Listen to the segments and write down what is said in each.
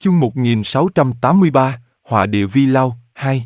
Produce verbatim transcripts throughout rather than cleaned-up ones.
Chương một nghìn sáu trăm tám mươi ba, Họa địa vi lao, hai.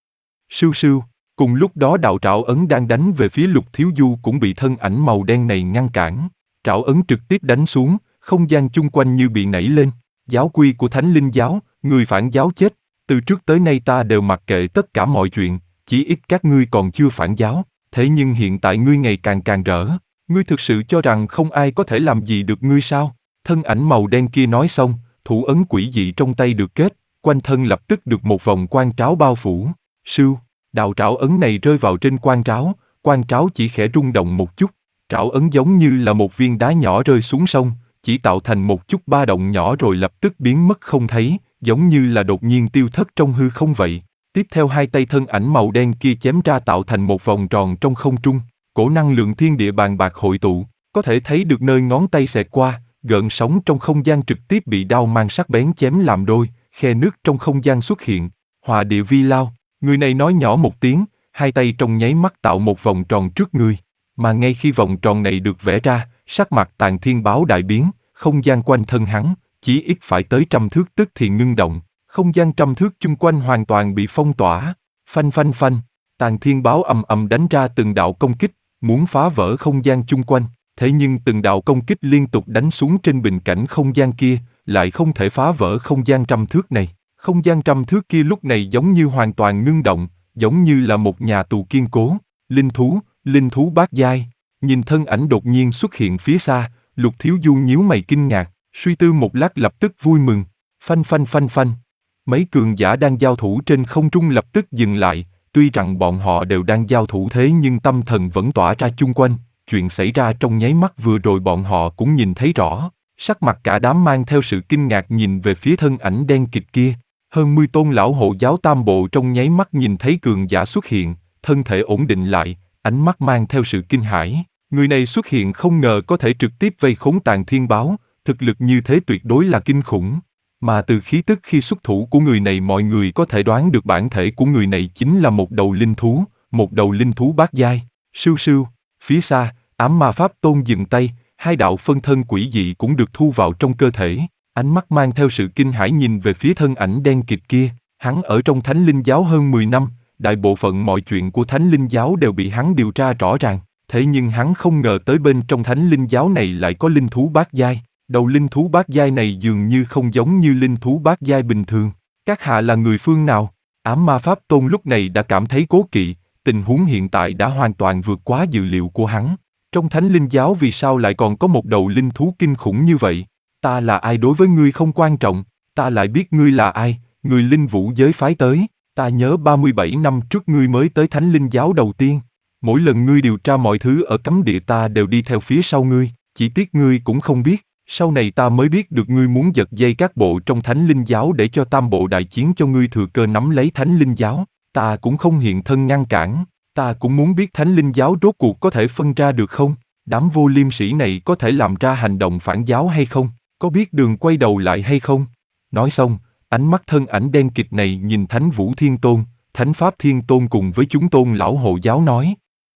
Sưu sưu, cùng lúc đó đạo trảo ấn đang đánh về phía Lục Thiếu Du cũng bị thân ảnh màu đen này ngăn cản. Trảo ấn trực tiếp đánh xuống, không gian chung quanh như bị nảy lên. Giáo quy của Thánh Linh Giáo, người phản giáo chết. Từ trước tới nay ta đều mặc kệ tất cả mọi chuyện, chỉ ít các ngươi còn chưa phản giáo. Thế nhưng hiện tại ngươi ngày càng càng rỡ. Ngươi thực sự cho rằng không ai có thể làm gì được ngươi sao? Thân ảnh màu đen kia nói xong, thủ ấn quỷ dị trong tay được kết, quanh thân lập tức được một vòng quan tráo bao phủ. Sưu, đạo trảo ấn này rơi vào trên quan tráo, quan tráo chỉ khẽ rung động một chút. Trảo ấn giống như là một viên đá nhỏ rơi xuống sông, chỉ tạo thành một chút ba động nhỏ rồi lập tức biến mất không thấy, giống như là đột nhiên tiêu thất trong hư không vậy. Tiếp theo hai tay thân ảnh màu đen kia chém ra tạo thành một vòng tròn trong không trung, cổ năng lượng thiên địa bàn bạc hội tụ, có thể thấy được nơi ngón tay xẹt qua, gợn sóng trong không gian trực tiếp bị đao mang sắc bén chém làm đôi, khe nứt trong không gian xuất hiện. Họa địa vi lao, người này nói nhỏ một tiếng, hai tay trong nháy mắt tạo một vòng tròn trước người, mà ngay khi vòng tròn này được vẽ ra, sắc mặt Tàng Thiên Báo đại biến, không gian quanh thân hắn, chí ít phải tới trăm thước tức thì ngưng động, không gian trăm thước chung quanh hoàn toàn bị phong tỏa. Phanh phanh phanh, Tàng Thiên Báo ầm ầm đánh ra từng đạo công kích, muốn phá vỡ không gian chung quanh. Thế nhưng từng đạo công kích liên tục đánh xuống trên bình cảnh không gian kia, lại không thể phá vỡ không gian trăm thước này. Không gian trăm thước kia lúc này giống như hoàn toàn ngưng động, giống như là một nhà tù kiên cố. Linh thú, linh thú bát giai. Nhìn thân ảnh đột nhiên xuất hiện phía xa, Lục Thiếu Du nhíu mày kinh ngạc, suy tư một lát lập tức vui mừng. Phanh phanh phanh phanh. Mấy cường giả đang giao thủ trên không trung lập tức dừng lại, tuy rằng bọn họ đều đang giao thủ thế nhưng tâm thần vẫn tỏa ra chung quanh. Chuyện xảy ra trong nháy mắt vừa rồi bọn họ cũng nhìn thấy rõ, sắc mặt cả đám mang theo sự kinh ngạc nhìn về phía thân ảnh đen kịt kia. Hơn mươi tôn lão hộ giáo tam bộ trong nháy mắt nhìn thấy cường giả xuất hiện, thân thể ổn định lại, ánh mắt mang theo sự kinh hãi. Người này xuất hiện không ngờ có thể trực tiếp vây khốn Tàng Thiên Báo, thực lực như thế tuyệt đối là kinh khủng. Mà từ khí tức khi xuất thủ của người này mọi người có thể đoán được bản thể của người này chính là một đầu linh thú, một đầu linh thú bát giai. Sưu sưu, phía xa, Ám Ma Pháp Tôn dừng tay, hai đạo phân thân quỷ dị cũng được thu vào trong cơ thể. Ánh mắt mang theo sự kinh hãi nhìn về phía thân ảnh đen kịt kia. Hắn ở trong Thánh Linh Giáo hơn mười năm, đại bộ phận mọi chuyện của Thánh Linh Giáo đều bị hắn điều tra rõ ràng. Thế nhưng hắn không ngờ tới bên trong Thánh Linh Giáo này lại có linh thú bát giai. Đầu linh thú bát giai này dường như không giống như linh thú bát giai bình thường. Các hạ là người phương nào? Ám Ma Pháp Tôn lúc này đã cảm thấy cố kỵ, tình huống hiện tại đã hoàn toàn vượt quá dự liệu của hắn. Trong Thánh Linh Giáo vì sao lại còn có một đầu linh thú kinh khủng như vậy? Ta là ai đối với ngươi không quan trọng, ta lại biết ngươi là ai, người linh vũ giới phái tới. Ta nhớ ba mươi bảy năm trước ngươi mới tới Thánh Linh Giáo đầu tiên. Mỗi lần ngươi điều tra mọi thứ ở cấm địa ta đều đi theo phía sau ngươi, chỉ tiếc ngươi cũng không biết. Sau này ta mới biết được ngươi muốn giật dây các bộ trong Thánh Linh Giáo để cho tam bộ đại chiến cho ngươi thừa cơ nắm lấy Thánh Linh Giáo. Ta cũng không hiện thân ngăn cản. Ta cũng muốn biết Thánh Linh Giáo rốt cuộc có thể phân ra được không? Đám vô liêm sỉ này có thể làm ra hành động phản giáo hay không? Có biết đường quay đầu lại hay không? Nói xong, ánh mắt thân ảnh đen kịt này nhìn Thánh Vũ Thiên Tôn, Thánh Pháp Thiên Tôn cùng với chúng tôn lão hộ giáo nói.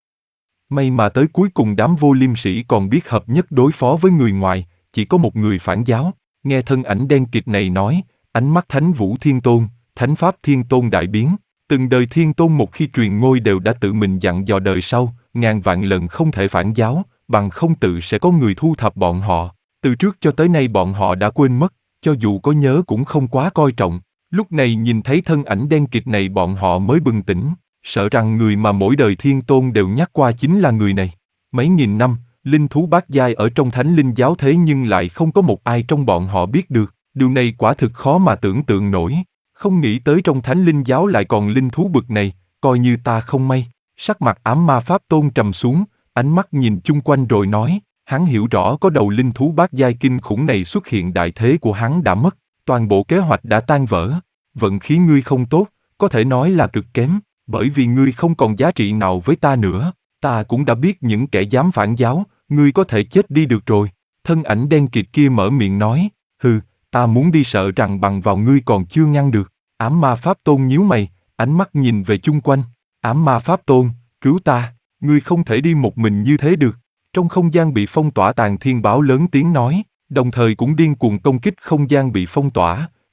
May mà tới cuối cùng đám vô liêm sỉ còn biết hợp nhất đối phó với người ngoài, chỉ có một người phản giáo. Nghe thân ảnh đen kịt này nói, ánh mắt Thánh Vũ Thiên Tôn, Thánh Pháp Thiên Tôn đại biến. Từng đời Thiên Tôn một khi truyền ngôi đều đã tự mình dặn dò đời sau, ngàn vạn lần không thể phản giáo, bằng không tự sẽ có người thu thập bọn họ. Từ trước cho tới nay bọn họ đã quên mất, cho dù có nhớ cũng không quá coi trọng. Lúc này nhìn thấy thân ảnh đen kịt này bọn họ mới bừng tỉnh, sợ rằng người mà mỗi đời Thiên Tôn đều nhắc qua chính là người này. Mấy nghìn năm, linh thú bát giai ở trong Thánh Linh Giáo thế nhưng lại không có một ai trong bọn họ biết được, điều này quả thực khó mà tưởng tượng nổi. Không nghĩ tới trong Thánh Linh Giáo lại còn linh thú bực này, coi như ta không may. Sắc mặt Ám Ma Pháp Tôn trầm xuống, ánh mắt nhìn chung quanh rồi nói, hắn hiểu rõ có đầu linh thú bát giai kinh khủng này xuất hiện đại thế của hắn đã mất, toàn bộ kế hoạch đã tan vỡ. Vận khí ngươi không tốt, có thể nói là cực kém, bởi vì ngươi không còn giá trị nào với ta nữa. Ta cũng đã biết những kẻ dám phản giáo, ngươi có thể chết đi được rồi. Thân ảnh đen kịt kia mở miệng nói, hừ, ta muốn đi sợ rằng bằng vào ngươi còn chưa ngăn được. Ám Ma Pháp Tôn nhíu mày, ánh mắt nhìn về chung quanh. Ám Ma Pháp Tôn, cứu ta, ngươi không thể đi một mình như thế được. Trong không gian bị phong tỏa Tàng Thiên Báo lớn tiếng nói, đồng thời cũng điên cuồng công kích không gian bị phong tỏa,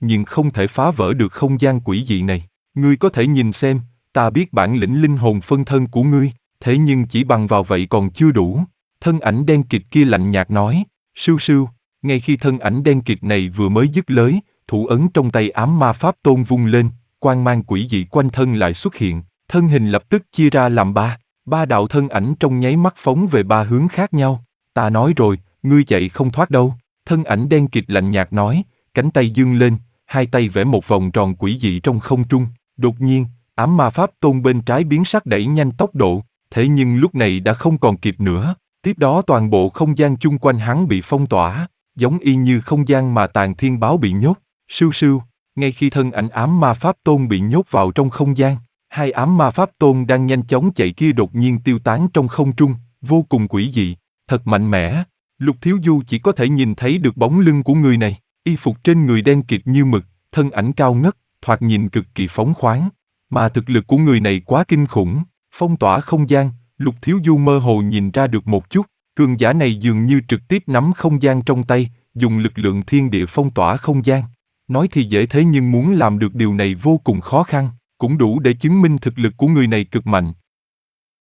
nhưng không thể phá vỡ được không gian quỷ dị này. Ngươi có thể nhìn xem, ta biết bản lĩnh linh hồn phân thân của ngươi, thế nhưng chỉ bằng vào vậy còn chưa đủ. Thân ảnh đen kịt kia lạnh nhạt nói, sưu sưu, ngay khi thân ảnh đen kịt này vừa mới dứt lời, thủ ấn trong tay ám ma pháp tôn vung lên, quang mang quỷ dị quanh thân lại xuất hiện, thân hình lập tức chia ra làm ba, ba đạo thân ảnh trong nháy mắt phóng về ba hướng khác nhau. Ta nói rồi, ngươi chạy không thoát đâu. Thân ảnh đen kịt lạnh nhạt nói, cánh tay dương lên, hai tay vẽ một vòng tròn quỷ dị trong không trung. Đột nhiên, ám ma pháp tôn bên trái biến sắc đẩy nhanh tốc độ, thế nhưng lúc này đã không còn kịp nữa. Tiếp đó toàn bộ không gian chung quanh hắn bị phong tỏa, giống y như không gian mà Tàn Thiên Báo bị nhốt. Sưu sưu, ngay khi thân ảnh ám ma pháp tôn bị nhốt vào trong không gian, hai ám ma pháp tôn đang nhanh chóng chạy kia đột nhiên tiêu tán trong không trung, vô cùng quỷ dị, thật mạnh mẽ. Lục Thiếu Du chỉ có thể nhìn thấy được bóng lưng của người này, y phục trên người đen kịt như mực, thân ảnh cao ngất, thoạt nhìn cực kỳ phóng khoáng. Mà thực lực của người này quá kinh khủng, phong tỏa không gian, Lục Thiếu Du mơ hồ nhìn ra được một chút, cường giả này dường như trực tiếp nắm không gian trong tay, dùng lực lượng thiên địa phong tỏa không gian. Nói thì dễ thế nhưng muốn làm được điều này vô cùng khó khăn, cũng đủ để chứng minh thực lực của người này cực mạnh.